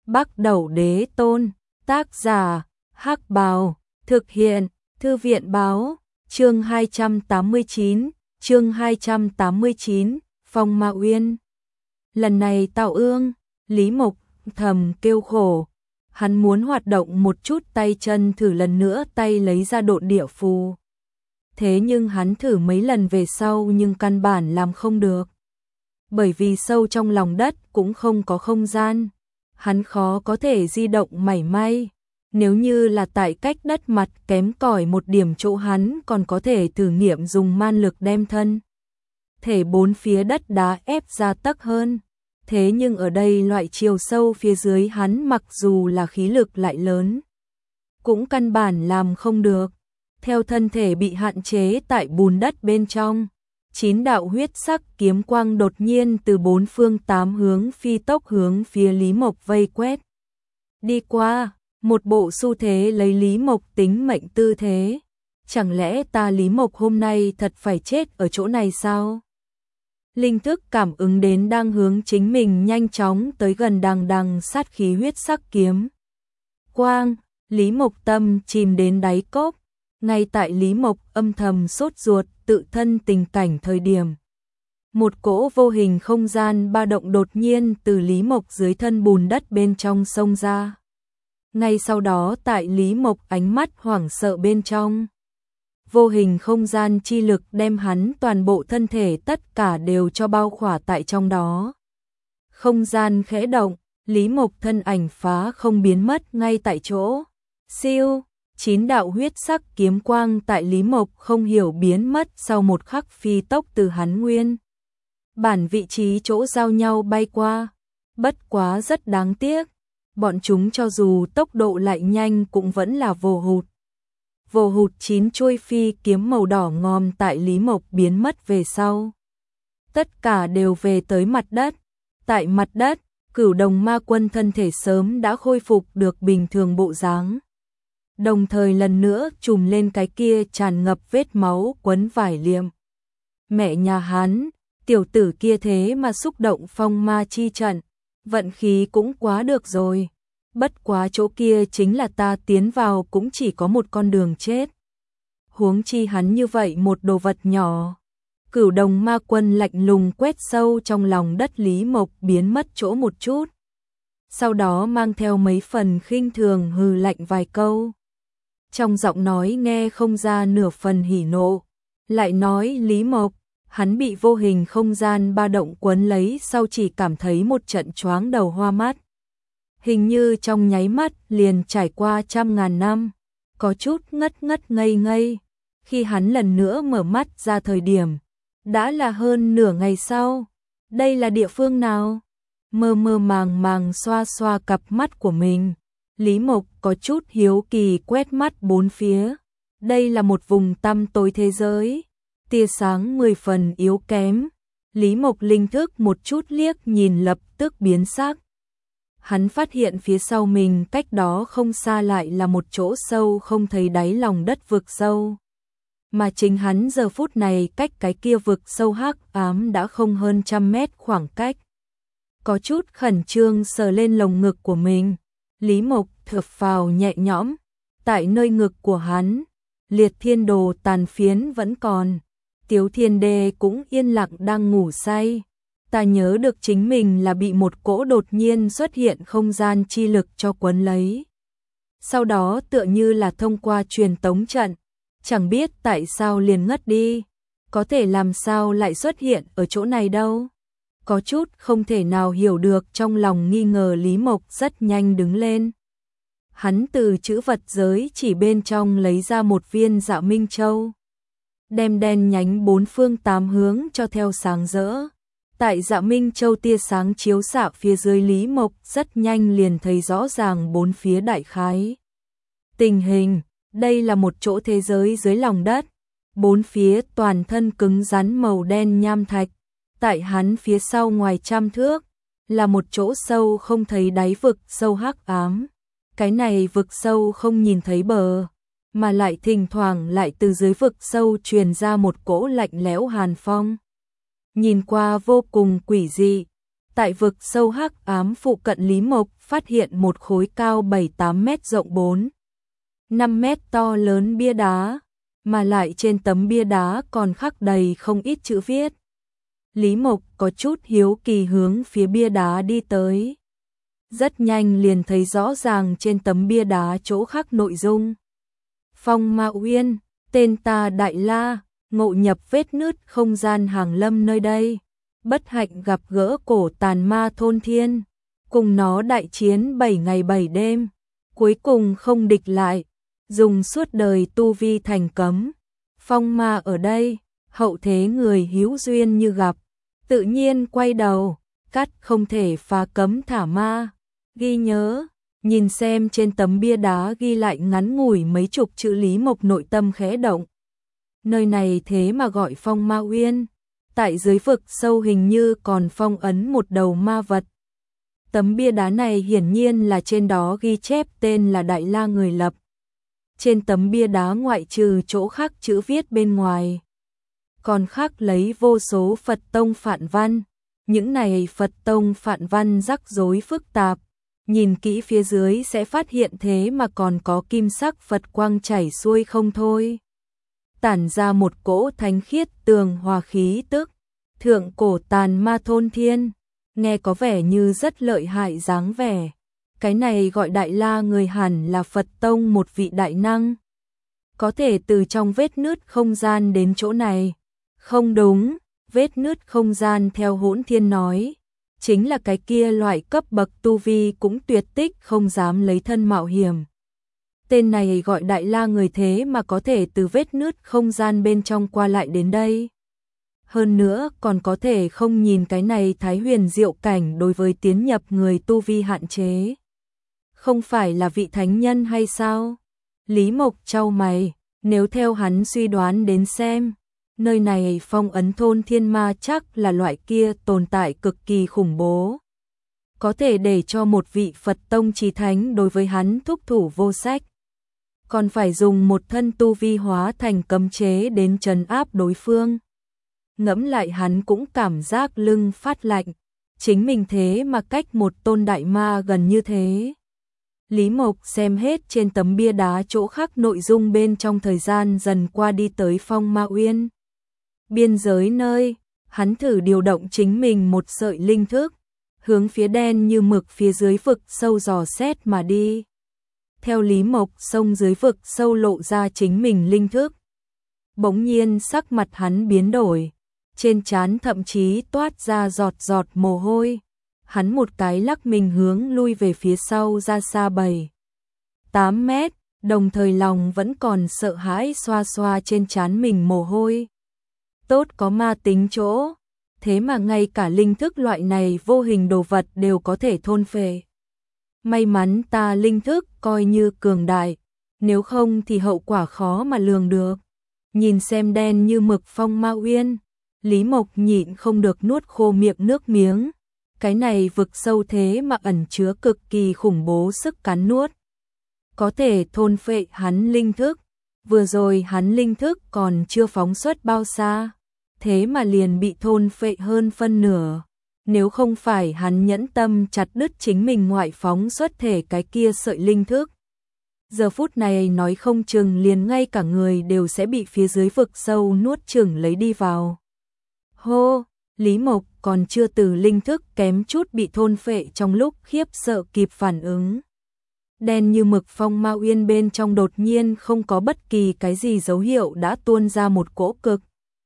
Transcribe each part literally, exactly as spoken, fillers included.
Bắc Đẩu Đế Tôn, tác giả, Hắc Bào, thực hiện, Thư viện Báo, chương hai trăm tám mươi chín, chương hai trăm tám mươi chín, Phong Ma Uyên. Lần này Tào Ương, Lý Mộc thầm kêu khổ, hắn muốn hoạt động một chút tay chân thử lần nữa tay lấy ra độn địa phù. Thế nhưng hắn thử mấy lần về sau nhưng căn bản làm không được. Bởi vì sâu trong lòng đất cũng không có không gian, hắn khó có thể di động mảy may. Nếu như là tại cách đất mặt kém cỏi một điểm chỗ hắn còn có thể thử nghiệm dùng man lực đem thân thể bốn phía đất đá ép ra tấc hơn. Thế nhưng ở đây loại chiều sâu phía dưới hắn mặc dù là khí lực lại lớn, cũng căn bản làm không được. Theo thân thể bị hạn chế tại bùn đất bên trong, chín đạo huyết sắc kiếm quang đột nhiên từ bốn phương tám hướng phi tốc hướng phía Lý Mộc vây quét đi qua, một bộ xu thế lấy Lý Mộc tính mệnh tư thế. Chẳng lẽ ta Lý Mộc hôm nay thật phải chết ở chỗ này sao? Linh thức cảm ứng đến đang hướng chính mình nhanh chóng tới gần đằng đằng sát khí huyết sắc kiếm quang, Lý Mộc tâm chìm đến đáy cốc. Ngay tại Lý Mộc âm thầm sốt ruột tự thân tình cảnh thời điểm, một cỗ vô hình không gian ba động đột nhiên từ Lý Mộc dưới thân bùn đất bên trong xông ra. Ngay sau đó tại Lý Mộc ánh mắt hoảng sợ bên trong, vô hình không gian chi lực đem hắn toàn bộ thân thể tất cả đều cho bao khỏa tại trong đó. Không gian khẽ động, Lý Mộc thân ảnh phá không biến mất ngay tại chỗ. Siêu, chín đạo huyết sắc kiếm quang tại Lý Mộc không hiểu biến mất sau một khắc phi tốc từ hắn nguyên bản vị trí chỗ giao nhau bay qua. Bất quá rất đáng tiếc, bọn chúng cho dù tốc độ lại nhanh cũng vẫn là vô hụt. Vô hụt chín chuôi phi kiếm màu đỏ ngòm tại Lý Mộc biến mất về sau, tất cả đều về tới mặt đất. Tại mặt đất, Cửu Đồng Ma Quân thân thể sớm đã khôi phục được bình thường bộ dáng, đồng thời lần nữa trùm lên cái kia tràn ngập vết máu quấn vải liệm. Mẹ nhà hắn, tiểu tử kia thế mà xúc động phong ma chi trận, vận khí cũng quá được rồi. Bất quá chỗ kia chính là ta tiến vào cũng chỉ có một con đường chết. Huống chi hắn như vậy một đồ vật nhỏ. Cửu Đồng Ma Quân lạnh lùng quét sâu trong lòng đất Lý Mộc biến mất chỗ một chút. Sau đó mang theo mấy phần khinh thường hừ lạnh vài câu. Trong giọng nói nghe không ra nửa phần hỉ nộ. Lại nói Lý Mộc, hắn bị vô hình không gian ba động quấn lấy sau chỉ cảm thấy một trận choáng đầu hoa mắt. Hình như trong nháy mắt liền trải qua trăm ngàn năm, có chút ngất ngất ngây ngây. Khi hắn lần nữa mở mắt ra thời điểm, đã là hơn nửa ngày sau. Đây là địa phương nào? Mơ mơ màng màng xoa xoa cặp mắt của mình, Lý Mộc có chút hiếu kỳ quét mắt bốn phía. Đây là một vùng tăm tối thế giới, tia sáng mười phần yếu kém. Lý Mộc linh thức một chút liếc nhìn lập tức biến sắc. Hắn phát hiện phía sau mình cách đó không xa lại là một chỗ sâu không thấy đáy lòng đất vực sâu. Mà chính hắn giờ phút này cách cái kia vực sâu hắc ám đã không hơn trăm mét khoảng cách. Có chút khẩn trương sờ lên lồng ngực của mình, Lý Mộc thở phào nhẹ nhõm. Tại nơi ngực của hắn, liệt thiên đồ tàn phiến vẫn còn, Tiếu Thiên Đê cũng yên lặng đang ngủ say. Ta nhớ được chính mình là bị một cỗ đột nhiên xuất hiện không gian chi lực cho quấn lấy. Sau đó tựa như là thông qua truyền tống trận, chẳng biết tại sao liền ngất đi. Có thể làm sao lại xuất hiện ở chỗ này đâu. Có chút không thể nào hiểu được, trong lòng nghi ngờ Lý Mộc rất nhanh đứng lên. Hắn từ chữ vật giới chỉ bên trong lấy ra một viên Dạ Minh Châu, đem đen nhánh bốn phương tám hướng cho theo sáng rỡ. Tại Dạ Minh Châu tia sáng chiếu xạ phía dưới, Lý Mộc rất nhanh liền thấy rõ ràng bốn phía đại khái tình hình. Đây là một chỗ thế giới dưới lòng đất, bốn phía toàn thân cứng rắn màu đen nham thạch. Tại hắn phía sau ngoài trăm thước là một chỗ sâu không thấy đáy vực sâu hắc ám. Cái này vực sâu không nhìn thấy bờ, mà lại thỉnh thoảng lại từ dưới vực sâu truyền ra một cỗ lạnh lẽo hàn phong, nhìn qua vô cùng quỷ dị. Tại vực sâu hắc ám phụ cận, Lý Mộc phát hiện một khối cao bảy tám mét, rộng bốn năm mét to lớn bia đá, mà lại trên tấm bia đá còn khắc đầy không ít chữ viết. Lý Mộc có chút hiếu kỳ hướng phía bia đá đi tới. Rất nhanh liền thấy rõ ràng trên tấm bia đá chỗ khắc nội dung. Phong Ma Uyên, tên ta Đại La, ngộ nhập vết nứt không gian hàng lâm nơi đây. Bất hạnh gặp gỡ cổ tàn ma thôn thiên, cùng nó đại chiến bảy ngày bảy đêm, cuối cùng không địch lại, dùng suốt đời tu vi thành cấm. Phong ma ở đây, hậu thế người hữu duyên như gặp, tự nhiên quay đầu, cắt không thể phá cấm thả ma. Ghi nhớ, nhìn xem trên tấm bia đá ghi lại ngắn ngủi mấy chục chữ, Lý Mộc nội tâm khẽ động. Nơi này thế mà gọi Phong Ma Uyên. Tại dưới vực sâu hình như còn phong ấn một đầu ma vật. Tấm bia đá này hiển nhiên là trên đó ghi chép tên là Đại La người lập. Trên tấm bia đá ngoại trừ chỗ khắc chữ viết bên ngoài, còn khắc lấy vô số Phật tông phạn văn. Những này Phật tông phạn văn rắc rối phức tạp, nhìn kỹ phía dưới sẽ phát hiện thế mà còn có kim sắc Phật quang chảy xuôi không thôi, tản ra một cỗ thánh khiết tường hòa khí tức. Thượng cổ tàn ma thôn thiên, nghe có vẻ như rất lợi hại dáng vẻ. Cái này gọi Đại La người hẳn là Phật tông một vị đại năng, có thể từ trong vết nứt không gian đến chỗ này. Không đúng, vết nứt không gian theo Hỗn Thiên nói, chính là cái kia loại cấp bậc tu vi cũng tuyệt tích không dám lấy thân mạo hiểm. Tên này gọi Đại La người thế mà có thể từ vết nứt không gian bên trong qua lại đến đây. Hơn nữa còn có thể không nhìn cái này thái huyền diệu cảnh đối với tiến nhập người tu vi hạn chế. Không phải là vị thánh nhân hay sao? Lý Mộc chau mày, nếu theo hắn suy đoán đến xem, nơi này phong ấn thôn thiên ma chắc là loại kia tồn tại cực kỳ khủng bố, có thể để cho một vị Phật tông chí thánh đối với hắn thúc thủ vô sách, còn phải dùng một thân tu vi hóa thành cấm chế đến trấn áp đối phương. Ngẫm lại hắn cũng cảm giác lưng phát lạnh, chính mình thế mà cách một tôn đại ma gần như thế. Lý Mộc xem hết trên tấm bia đá chỗ khắc nội dung bên trong, thời gian dần qua đi tới Phong Ma Uyên. Biên giới nơi, hắn thử điều động chính mình một sợi linh thức, hướng phía đen như mực phía dưới vực sâu dò xét mà đi. Theo Lý Mộc xông dưới vực sâu lộ ra chính mình linh thức, bỗng nhiên sắc mặt hắn biến đổi, trên trán thậm chí toát ra giọt giọt mồ hôi. Hắn một cái lắc mình hướng lui về phía sau ra xa bảy tám mét, đồng thời lòng vẫn còn sợ hãi xoa xoa trên trán mình mồ hôi. Tốt có ma tính chỗ, thế mà ngay cả linh thức loại này vô hình đồ vật đều có thể thôn phệ. May mắn ta linh thức coi như cường đại, nếu không thì hậu quả khó mà lường được. Nhìn xem đen như mực Phong Ma Uyên, Lý Mộc nhịn không được nuốt khô miệng nước miếng. Cái này vực sâu thế mà ẩn chứa cực kỳ khủng bố sức cắn nuốt, có thể thôn phệ hắn linh thức. Vừa rồi hắn linh thức còn chưa phóng xuất bao xa, thế mà liền bị thôn phệ hơn phân nửa. Nếu không phải hắn nhẫn tâm chặt đứt chính mình ngoại phóng xuất thể cái kia sợi linh thức, giờ phút này nói không chừng liền ngay cả người đều sẽ bị phía dưới vực sâu nuốt chửng lấy đi vào. Hô, Lý Mộc còn chưa từ linh thức kém chút bị thôn phệ trong lúc khiếp sợ kịp phản ứng. Đen như mực Phong Ma Uyên bên trong đột nhiên không có bất kỳ cái gì dấu hiệu đã tuôn ra một cỗ cực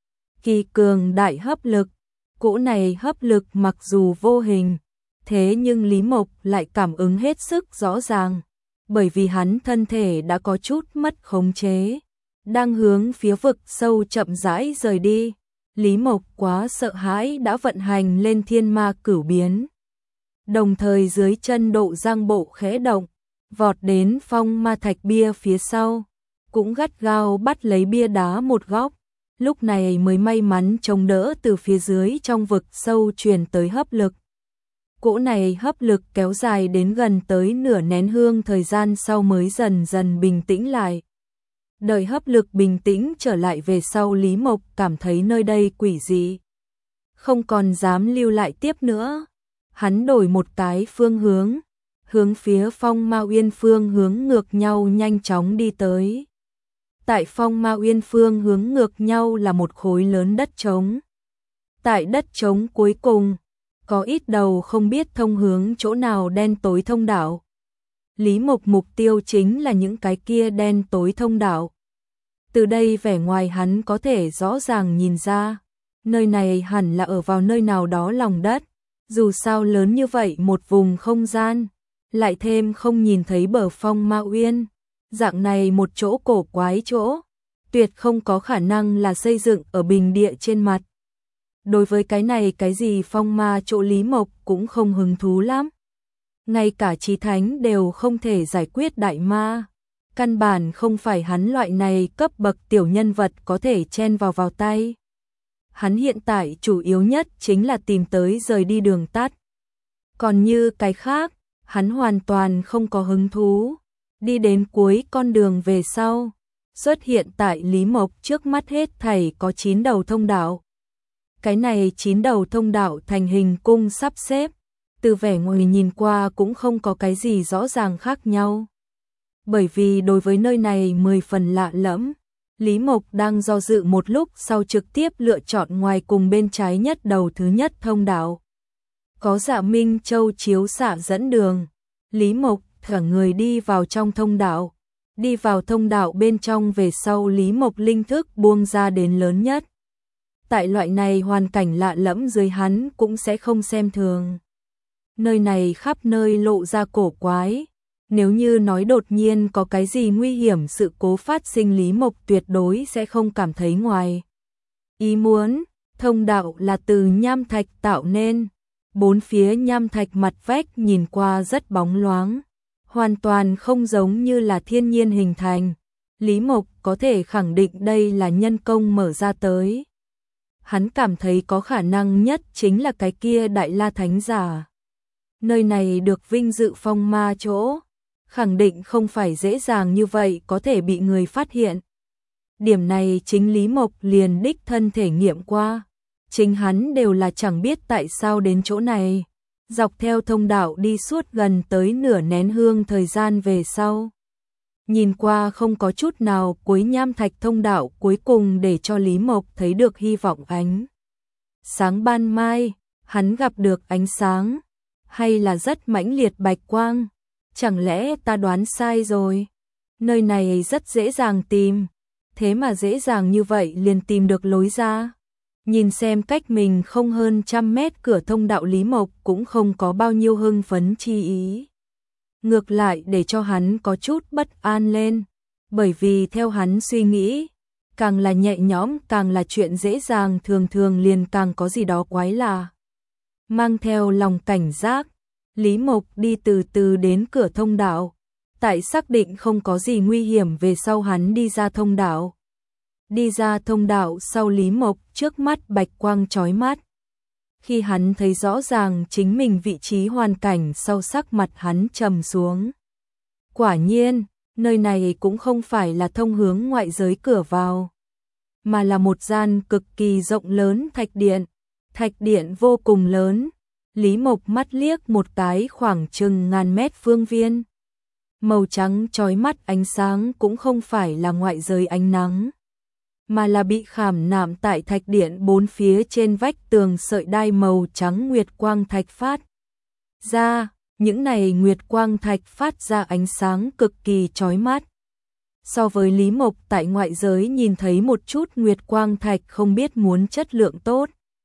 kỳ cường đại hấp lực. Cỗ này hấp lực mặc dù vô hình, thế nhưng Lý Mộc lại cảm ứng hết sức rõ ràng, bởi vì hắn thân thể đã có chút mất khống chế, đang hướng phía vực sâu chậm rãi rời đi. Lý Mộc quá sợ hãi đã vận hành lên thiên ma cửu biến, đồng thời dưới chân độ giang bộ khẽ động, vọt đến phong ma thạch bia phía sau, cũng gắt gao bắt lấy bia đá một góc, lúc này mới may mắn chống đỡ từ phía dưới trong vực sâu truyền tới hấp lực. Cỗ này hấp lực kéo dài đến gần tới nửa nén hương thời gian sau mới dần dần bình tĩnh lại. Đợi hấp lực bình tĩnh trở lại về sau, Lý Mộc cảm thấy nơi đây quỷ dị, không còn dám lưu lại tiếp nữa. Hắn đổi một cái phương hướng, hướng phía Phong Ma Uyên phương hướng ngược nhau nhanh chóng đi tới. Tại Phong Ma Uyên phương hướng ngược nhau là một khối lớn đất trống. Tại đất trống cuối cùng, có ít đầu không biết thông hướng chỗ nào đen tối thông đạo. Lý Mộc mục tiêu chính là những cái kia đen tối thông đạo. Từ đây vẻ ngoài hắn có thể rõ ràng nhìn ra, nơi này hẳn là ở vào nơi nào đó lòng đất. Dù sao lớn như vậy một vùng không gian, lại thêm không nhìn thấy bờ Phong Ma Uyên, dạng này một chỗ cổ quái chỗ, tuyệt không có khả năng là xây dựng ở bình địa trên mặt. Đối với cái này cái gì phong ma chỗ Lý Mộc cũng không hứng thú lắm. Ngay cả chí thánh đều không thể giải quyết đại ma. Căn bản không phải hắn loại này cấp bậc tiểu nhân vật có thể chen vào vào tay. Hắn hiện tại chủ yếu nhất chính là tìm tới rời đi đường tắt. Còn như cái khác, hắn hoàn toàn không có hứng thú. Đi đến cuối con đường về sau, xuất hiện tại Lý Mộc trước mắt hết thảy có chín đầu thông đạo. Cái này chín đầu thông đạo thành hình cung sắp xếp, từ vẻ ngoài nhìn qua cũng không có cái gì rõ ràng khác nhau. Bởi vì đối với nơi này mười phần lạ lẫm, Lý Mộc đang do dự một lúc sau trực tiếp lựa chọn ngoài cùng bên trái nhất đầu thứ nhất thông đạo. Có Dạ Minh Châu chiếu xạ dẫn đường, Lý Mộc thả người đi vào trong thông đạo. Đi vào thông đạo bên trong về sau Lý Mộc linh thức buông ra đến lớn nhất. Tại loại này hoàn cảnh lạ lẫm dưới hắn cũng sẽ không xem thường. Nơi này khắp nơi lộ ra cổ quái. Nếu như nói đột nhiên có cái gì nguy hiểm sự cố phát sinh Lý Mộc tuyệt đối sẽ không cảm thấy ngoài ý muốn. Thông đạo là từ nham thạch tạo nên. Bốn phía nham thạch mặt vách nhìn qua rất bóng loáng. Hoàn toàn không giống như là thiên nhiên hình thành. Lý Mộc có thể khẳng định đây là nhân công mở ra tới. Hắn cảm thấy có khả năng nhất chính là cái kia Đại La Thánh Giả. Nơi này được vinh dự phong ma chỗ, khẳng định không phải dễ dàng như vậy có thể bị người phát hiện. Điểm này chính Lý Mộc liền đích thân thể nghiệm qua. Chính hắn đều là chẳng biết tại sao đến chỗ này. Dọc theo thông đạo đi suốt gần tới nửa nén hương thời gian về sau. Nhìn qua không có chút nào cuối nham thạch thông đạo cuối cùng để cho Lý Mộc thấy được hy vọng ánh. Sáng ban mai, hắn gặp được ánh sáng, hay là rất mãnh liệt bạch quang. Chẳng lẽ ta đoán sai rồi? Nơi này rất dễ dàng tìm, thế mà dễ dàng như vậy liền tìm được lối ra. Nhìn xem cách mình không hơn trăm mét cửa thông đạo Lý Mộc cũng không có bao nhiêu hưng phấn chi ý. Ngược lại để cho hắn có chút bất an lên, bởi vì theo hắn suy nghĩ, càng là nhẹ nhõm càng là chuyện dễ dàng thường thường liền càng có gì đó quái lạ. Mang theo lòng cảnh giác, Lý Mộc đi từ từ đến cửa thông đạo, tại xác định không có gì nguy hiểm về sau hắn đi ra thông đạo. Đi ra thông đạo sau Lý Mộc trước mắt bạch quang chói mắt. Khi hắn thấy rõ ràng chính mình vị trí hoàn cảnh sau sắc mặt hắn trầm xuống. Quả nhiên, nơi này cũng không phải là thông hướng ngoại giới cửa vào, mà là một gian cực kỳ rộng lớn thạch điện. Thạch điện vô cùng lớn, Lý Mộc mắt liếc một cái khoảng chừng ngàn mét phương viên. Màu trắng chói mắt ánh sáng cũng không phải là ngoại giới ánh nắng, mà là bị khảm nạm tại thạch điện bốn phía trên vách tường sợi đai màu trắng nguyệt quang thạch phát ra. Những này nguyệt quang thạch phát ra ánh sáng cực kỳ chói mắt. So với Lý Mộc tại ngoại giới nhìn thấy một chút nguyệt quang thạch không biết muốn chất lượng tốt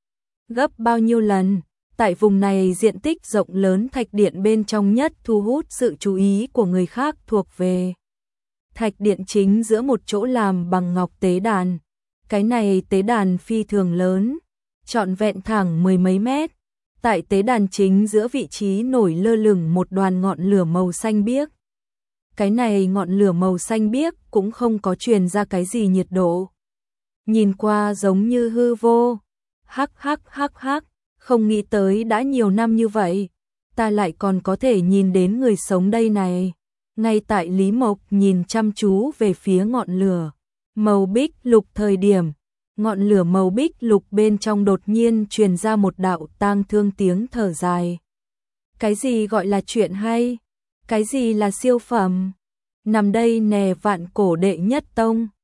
gấp bao nhiêu lần. Tại vùng này diện tích rộng lớn thạch điện bên trong nhất thu hút sự chú ý của người khác thuộc về thạch điện chính giữa một chỗ làm bằng ngọc tế đàn. Cái này tế đàn phi thường lớn, trọn vẹn thẳng mười mấy mét. Tại tế đàn chính giữa vị trí nổi lơ lửng một đoàn ngọn lửa màu xanh biếc. Cái này ngọn lửa màu xanh biếc cũng không có truyền ra cái gì nhiệt độ. Nhìn qua giống như hư vô. Hắc hắc hắc hắc, không nghĩ tới đã nhiều năm như vậy, ta lại còn có thể nhìn đến người sống đây này. Ngay tại Lý Mộc nhìn chăm chú về phía ngọn lửa màu bích lục thời điểm, ngọn lửa màu bích lục bên trong đột nhiên truyền ra một đạo tang thương tiếng thở dài. Cái gì gọi là chuyện hay? Cái gì là siêu phẩm? Nằm đây nè vạn cổ đệ nhất tông.